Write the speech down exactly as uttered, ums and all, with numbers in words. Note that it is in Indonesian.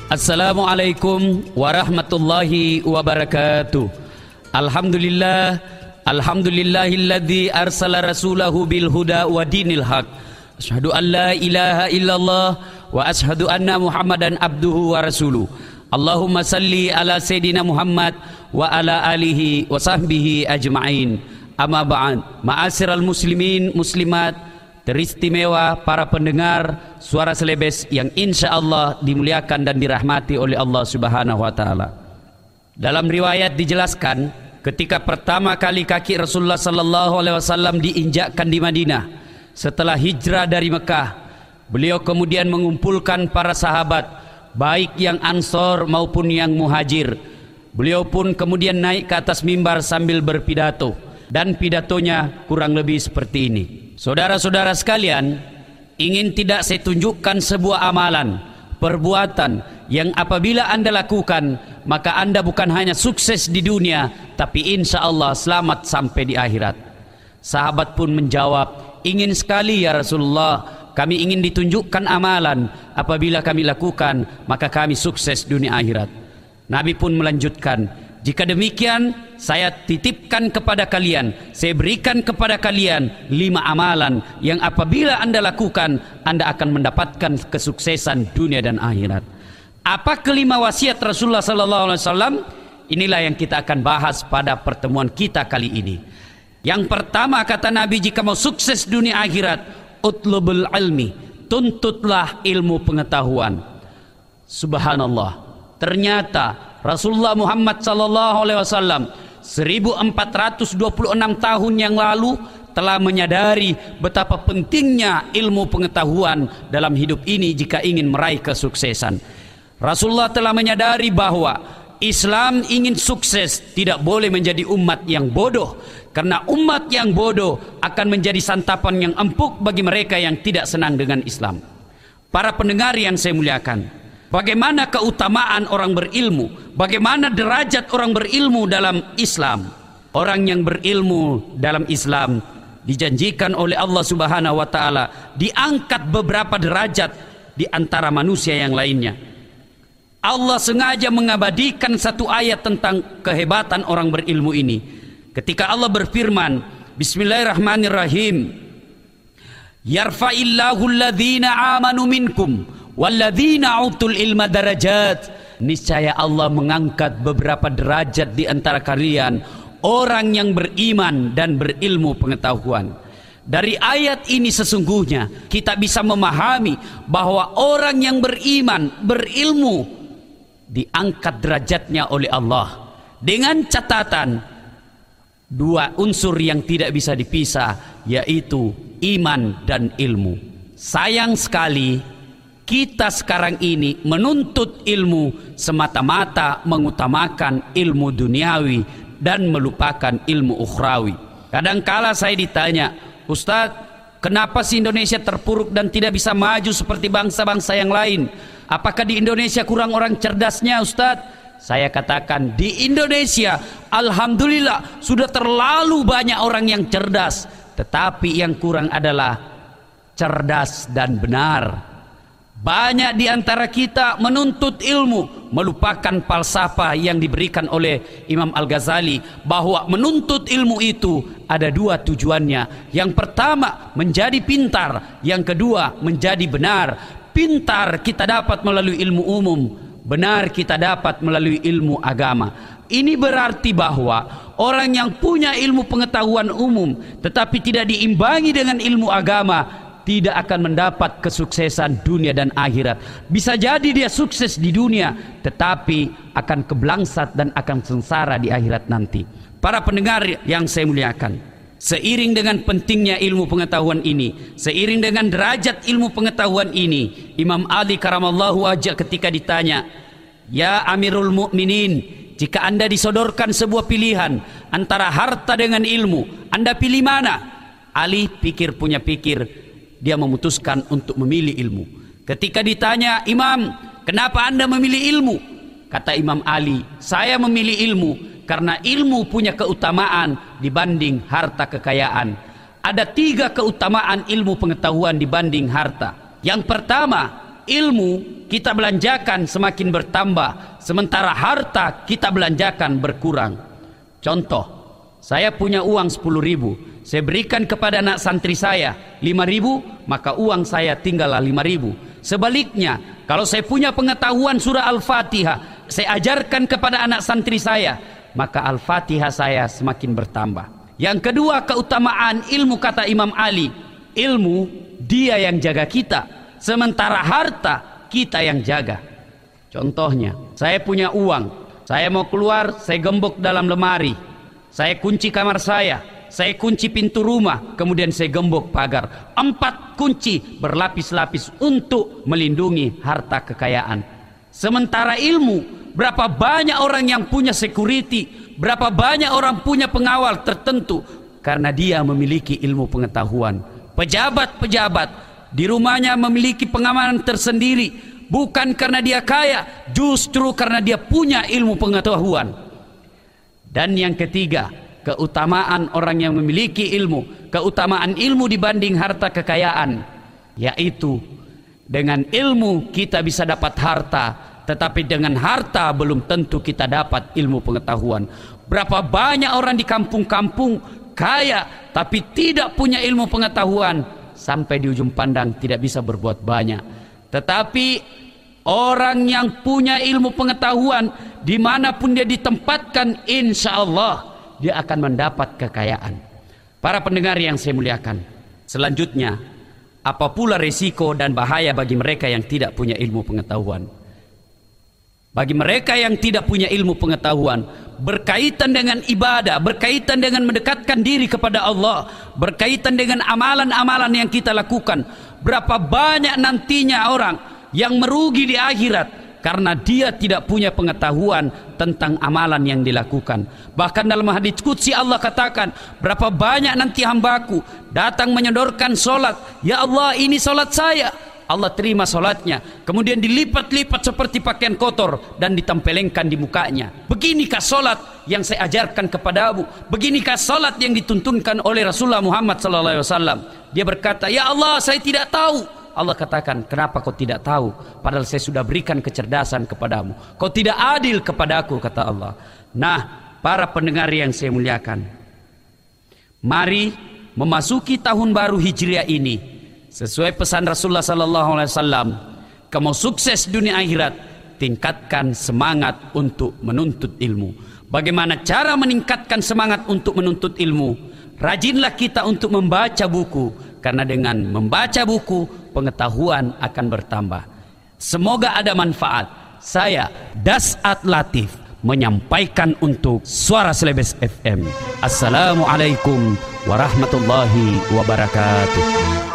Assalamualaikum warahmatullahi wabarakatuh. Alhamdulillah, alhamdulillahilladzi arsala rasulahu bil huda wa dinil haq. Asyhadu an la ilaha illallah wa asyhadu anna Muhammadan abduhu wa rasuluh. Allahumma salli ala sayyidina Muhammad wa ala alihi wa sahbihi ajma'in. Amma ba'd. Ma'asyiral muslimin muslimat, teristimewa para pendengar suara selebes yang insya Allah dimuliakan dan dirahmati oleh Allah Subhanahu wa Ta'ala. Dalam riwayat dijelaskan, ketika pertama kali kaki Rasulullah Sallallahu Alaihi Wasallam diinjakkan di Madinah setelah hijrah dari Mekah, beliau kemudian mengumpulkan para sahabat, baik yang Ansor maupun yang Muhajir. Beliau pun kemudian naik ke atas mimbar sambil berpidato, dan pidatonya kurang lebih seperti ini. Saudara-saudara sekalian, ingin tidak saya tunjukkan sebuah amalan, perbuatan yang apabila Anda lakukan, maka Anda bukan hanya sukses di dunia, tapi insya Allah selamat sampai di akhirat. Sahabat pun menjawab, ingin sekali ya Rasulullah, kami ingin ditunjukkan amalan, apabila kami lakukan, maka kami sukses dunia akhirat. Nabi pun melanjutkan, jika demikian, saya titipkan kepada kalian, saya berikan kepada kalian lima amalan yang apabila Anda lakukan, Anda akan mendapatkan kesuksesan dunia dan akhirat. Apa kelima wasiat Rasulullah Sallallahu Alaihi Wasallam? Inilah yang kita akan bahas pada pertemuan kita kali ini. Yang pertama kata Nabi, jika mau sukses dunia akhirat, utlubul ilmi, tuntutlah ilmu pengetahuan. Subhanallah, ternyata Rasulullah Muhammad Sallallahu Alaihi Wasallam seribu empat ratus dua puluh enam tahun yang lalu telah menyadari betapa pentingnya ilmu pengetahuan dalam hidup ini jika ingin meraih kesuksesan. Rasulullah telah menyadari bahwa Islam ingin sukses tidak boleh menjadi umat yang bodoh, karena umat yang bodoh akan menjadi santapan yang empuk bagi mereka yang tidak senang dengan Islam. Para pendengar yang saya muliakan, bagaimana keutamaan orang berilmu, bagaimana derajat orang berilmu dalam Islam. Orang yang berilmu dalam Islam dijanjikan oleh Allah Subhanahu wa Ta'ala diangkat beberapa derajat di antara manusia yang lainnya. Allah sengaja mengabadikan satu ayat tentang kehebatan orang berilmu ini. Ketika Allah berfirman, Bismillahirrahmanirrahim, Yarfa'illahu alladhina amanu minkum walladzina utul ilma darajat. Niscaya Allah mengangkat beberapa derajat di antara kalian, orang yang beriman dan berilmu pengetahuan. Dari ayat ini sesungguhnya kita bisa memahami bahwa orang yang beriman, berilmu, diangkat derajatnya oleh Allah, dengan catatan dua unsur yang tidak bisa dipisah, yaitu iman dan ilmu. Sayang sekali kita sekarang ini menuntut ilmu semata-mata mengutamakan ilmu duniawi dan melupakan ilmu ukhrawi. Kadangkala saya ditanya, Ustadz, kenapa sih Indonesia terpuruk dan tidak bisa maju seperti bangsa-bangsa yang lain? Apakah di Indonesia kurang orang cerdasnya, Ustadz? Saya katakan, di Indonesia alhamdulillah sudah terlalu banyak orang yang cerdas, tetapi yang kurang adalah cerdas dan benar. Banyak di antara kita menuntut ilmu, melupakan falsafah yang diberikan oleh Imam Al-Ghazali, bahwa menuntut ilmu itu ada dua tujuannya. Yang pertama menjadi pintar, yang kedua menjadi benar. Pintar kita dapat melalui ilmu umum, benar kita dapat melalui ilmu agama. Ini berarti bahwa orang yang punya ilmu pengetahuan umum tetapi tidak diimbangi dengan ilmu agama, tidak akan mendapat kesuksesan dunia dan akhirat. Bisa jadi dia sukses di dunia, tetapi akan keblangsat dan akan sengsara di akhirat nanti. Para pendengar yang saya muliakan, seiring dengan pentingnya ilmu pengetahuan ini, seiring dengan derajat ilmu pengetahuan ini, Imam Ali karamallahu wajhah ketika ditanya, ya Amirul Mukminin, jika Anda disodorkan sebuah pilihan antara harta dengan ilmu, Anda pilih mana? Ali pikir punya pikir, dia memutuskan untuk memilih ilmu. Ketika ditanya, Imam, kenapa Anda memilih ilmu? Kata Imam Ali, saya memilih ilmu karena ilmu punya keutamaan dibanding harta kekayaan. Ada tiga keutamaan ilmu pengetahuan dibanding harta. Yang pertama, ilmu kita belanjakan semakin bertambah, sementara harta kita belanjakan berkurang. Contoh, saya punya uang sepuluh ribu, saya berikan kepada anak santri saya lima ribu, maka uang saya tinggallah lima ribu. Sebaliknya, kalau saya punya pengetahuan surah Al-Fatihah, saya ajarkan kepada anak santri saya, maka Al-Fatihah saya semakin bertambah. Yang kedua, keutamaan ilmu, kata Imam Ali, ilmu dia yang jaga kita, sementara harta kita yang jaga. Contohnya, saya punya uang, saya mau keluar, saya gembok dalam lemari, saya kunci kamar saya, saya kunci pintu rumah, kemudian saya gembok pagar. Empat kunci berlapis-lapis untuk melindungi harta kekayaan. Sementara ilmu, berapa banyak orang yang punya security, berapa banyak orang punya pengawal tertentu, karena dia memiliki ilmu pengetahuan. Pejabat-pejabat di rumahnya memiliki pengamanan tersendiri, bukan karena dia kaya, justru karena dia punya ilmu pengetahuan. Dan yang ketiga, keutamaan orang yang memiliki ilmu, keutamaan ilmu dibanding harta kekayaan, yaitu dengan ilmu kita bisa dapat harta, tetapi dengan harta belum tentu kita dapat ilmu pengetahuan. Berapa banyak orang di kampung-kampung kaya tapi tidak punya ilmu pengetahuan, sampai di ujung pandang tidak bisa berbuat banyak. Tetapi orang yang punya ilmu pengetahuan, dimanapun dia ditempatkan, insya Allah dia akan mendapat kekayaan. Para pendengar yang saya muliakan, selanjutnya, apa pula resiko dan bahaya bagi mereka yang tidak punya ilmu pengetahuan? Bagi mereka yang tidak punya ilmu pengetahuan, berkaitan dengan ibadah, berkaitan dengan mendekatkan diri kepada Allah, berkaitan dengan amalan-amalan yang kita lakukan, berapa banyak nantinya orang yang merugi di akhirat karena dia tidak punya pengetahuan tentang amalan yang dilakukan. Bahkan dalam hadits qudsi Allah katakan, berapa banyak nanti hambaku datang menyodorkan solat, ya Allah ini solat saya, Allah terima solatnya, kemudian dilipat-lipat seperti pakaian kotor dan ditempelengkan di mukanya. Beginikah solat yang saya ajarkan kepadamu? Beginikah solat yang dituntunkan oleh Rasulullah Muhammad sallallahu alaihi wasallam? Dia berkata, ya Allah saya tidak tahu. Allah katakan, kenapa kau tidak tahu? Padahal saya sudah berikan kecerdasan kepadamu. Kau tidak adil kepadaku, kata Allah. Nah, para pendengar yang saya muliakan, mari memasuki tahun baru Hijriah ini, sesuai pesan Rasulullah sallallahu alaihi wasallam, kamu sukses dunia akhirat, tingkatkan semangat untuk menuntut ilmu. Bagaimana cara meningkatkan semangat untuk menuntut ilmu? Rajinlah kita untuk membaca buku, karena dengan membaca buku pengetahuan akan bertambah. Semoga ada manfaat. Saya Das'at Latif menyampaikan untuk Suara Celebes F M. Assalamualaikum warahmatullahi wabarakatuh.